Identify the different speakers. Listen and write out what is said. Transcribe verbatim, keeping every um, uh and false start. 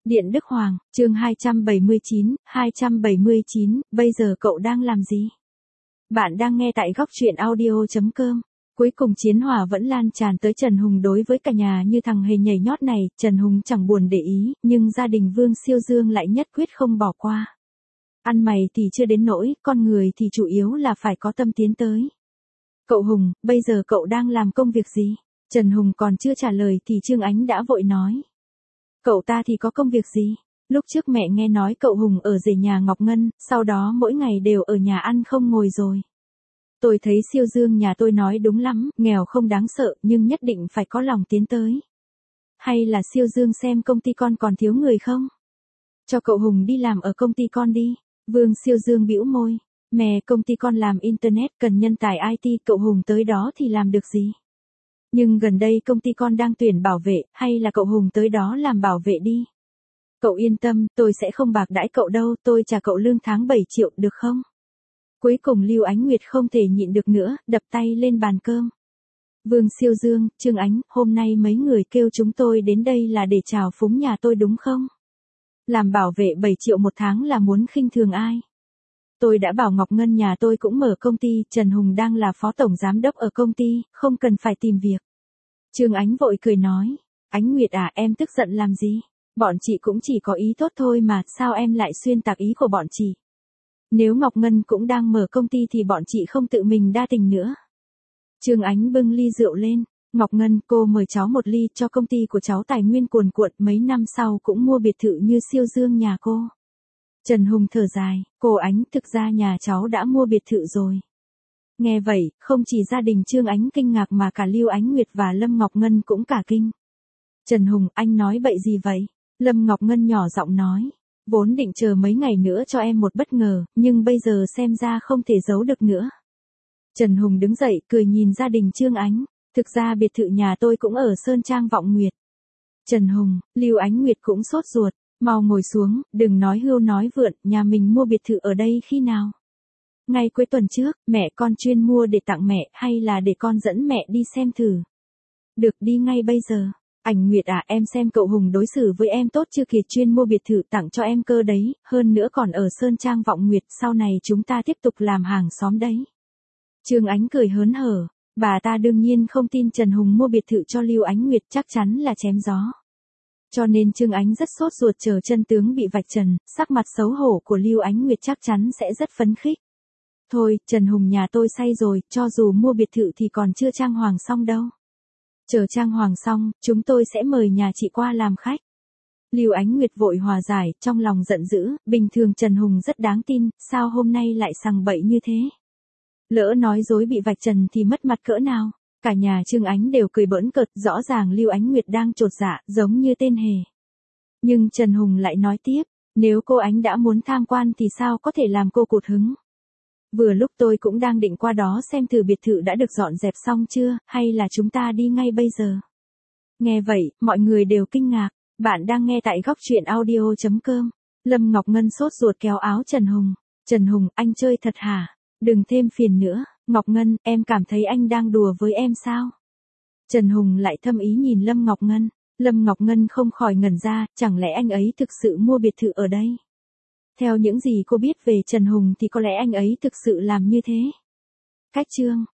Speaker 1: Điện Đức Hoàng, chương hai trăm bảy mươi chín, hai trăm bảy mươi chín, bây giờ cậu đang làm gì? Bạn đang nghe tại góc truyện audio chấm com. Cuối cùng chiến hỏa vẫn lan tràn tới Trần Hùng đối với cả nhà như thằng hề nhảy nhót này, Trần Hùng chẳng buồn để ý, nhưng gia đình Vương Siêu Dương lại nhất quyết không bỏ qua. Ăn mày thì chưa đến nỗi, con người thì chủ yếu là phải có tâm tiến tới. Cậu Hùng, bây giờ cậu đang làm công việc gì? Trần Hùng còn chưa trả lời thì Trương Ánh đã vội nói. Cậu ta thì có công việc gì? Lúc trước mẹ nghe nói cậu Hùng ở rể nhà Ngọc Ngân, sau đó mỗi ngày đều ở nhà ăn không ngồi rồi. Tôi thấy Siêu Dương nhà tôi nói đúng lắm, nghèo không đáng sợ nhưng nhất định phải có lòng tiến tới. Hay là Siêu Dương xem công ty con còn thiếu người không? Cho cậu Hùng đi làm ở công ty con đi. Vương Siêu Dương bĩu môi. Mẹ, công ty con làm internet cần nhân tài i tê, cậu Hùng tới đó thì làm được gì? Nhưng gần đây công ty con đang tuyển bảo vệ, hay là cậu Hùng tới đó làm bảo vệ đi. Cậu yên tâm, tôi sẽ không bạc đãi cậu đâu, tôi trả cậu lương tháng bảy triệu được không? Cuối cùng Lưu Ánh Nguyệt không thể nhịn được nữa, đập tay lên bàn cơm. Vương Siêu Dương, Trương Ánh, hôm nay mấy người kêu chúng tôi đến đây là để chào phúng nhà tôi đúng không? Làm bảo vệ bảy triệu một tháng là muốn khinh thường ai? Tôi đã bảo Ngọc Ngân nhà tôi cũng mở công ty, Trần Hùng đang là phó tổng giám đốc ở công ty, không cần phải tìm việc. Trương Ánh vội cười nói, Ánh Nguyệt à, em tức giận làm gì? Bọn chị cũng chỉ có ý tốt thôi mà, sao em lại xuyên tạc ý của bọn chị? Nếu Ngọc Ngân cũng đang mở công ty thì bọn chị không tự mình đa tình nữa. Trương Ánh bưng ly rượu lên, Ngọc Ngân, cô mời cháu một ly, cho công ty của cháu tài nguyên cuồn cuộn, mấy năm sau cũng mua biệt thự như Siêu Dương nhà cô. Trần Hùng thở dài, cô Ánh, thực ra nhà cháu đã mua biệt thự rồi. Nghe vậy, không chỉ gia đình Trương Ánh kinh ngạc mà cả Lưu Ánh Nguyệt và Lâm Ngọc Ngân cũng cả kinh. Trần Hùng, anh nói bậy gì vậy? Lâm Ngọc Ngân nhỏ giọng nói, vốn định chờ mấy ngày nữa cho em một bất ngờ, nhưng bây giờ xem ra không thể giấu được nữa. Trần Hùng đứng dậy, cười nhìn gia đình Trương Ánh, thực ra biệt thự nhà tôi cũng ở Sơn Trang Vọng Nguyệt. Trần Hùng, Lưu Ánh Nguyệt cũng sốt ruột, mau ngồi xuống, đừng nói hưu nói vượn, nhà mình mua biệt thự ở đây khi nào? Ngay cuối tuần trước, mẹ con chuyên mua để tặng mẹ, hay là để con dẫn mẹ đi xem thử? Được, đi ngay bây giờ. Ảnh Nguyệt à, em xem cậu Hùng đối xử với em tốt chưa kìa, chuyên mua biệt thự tặng cho em cơ đấy, hơn nữa còn ở Sơn Trang Vọng Nguyệt, sau này chúng ta tiếp tục làm hàng xóm đấy. Trương Ánh cười hớn hở, bà ta đương nhiên không tin Trần Hùng mua biệt thự cho Lưu Ánh Nguyệt, chắc chắn là chém gió. Cho nên Trương Ánh rất sốt ruột chờ chân tướng bị vạch trần, sắc mặt xấu hổ của Lưu Ánh Nguyệt chắc chắn sẽ rất phấn khích. Thôi, Trần Hùng nhà tôi say rồi, cho dù mua biệt thự thì còn chưa trang hoàng xong đâu. Chờ trang hoàng xong, chúng tôi sẽ mời nhà chị qua làm khách. Lưu Ánh Nguyệt vội hòa giải, trong lòng giận dữ, bình thường Trần Hùng rất đáng tin, sao hôm nay lại sằng bậy như thế? Lỡ nói dối bị vạch trần thì mất mặt cỡ nào? Cả nhà Trương Ánh đều cười bỡn cợt, rõ ràng Lưu Ánh Nguyệt đang chột dạ, giống như tên hề. Nhưng Trần Hùng lại nói tiếp, nếu cô Ánh đã muốn tham quan thì sao có thể làm cô cụt hứng? Vừa lúc tôi cũng đang định qua đó xem thử biệt thự đã được dọn dẹp xong chưa, hay là chúng ta đi ngay bây giờ? Nghe vậy, mọi người đều kinh ngạc, bạn đang nghe tại góc truyện audio chấm com. Lâm Ngọc Ngân sốt ruột kéo áo Trần Hùng, Trần Hùng, anh chơi thật hả? Đừng thêm phiền nữa, Ngọc Ngân, em cảm thấy anh đang đùa với em sao? Trần Hùng lại thâm ý nhìn Lâm Ngọc Ngân, Lâm Ngọc Ngân không khỏi ngẩn ra, chẳng lẽ anh ấy thực sự mua biệt thự ở đây? Theo những gì cô biết về Trần Hùng thì có lẽ anh ấy thực sự làm như thế. Cách chương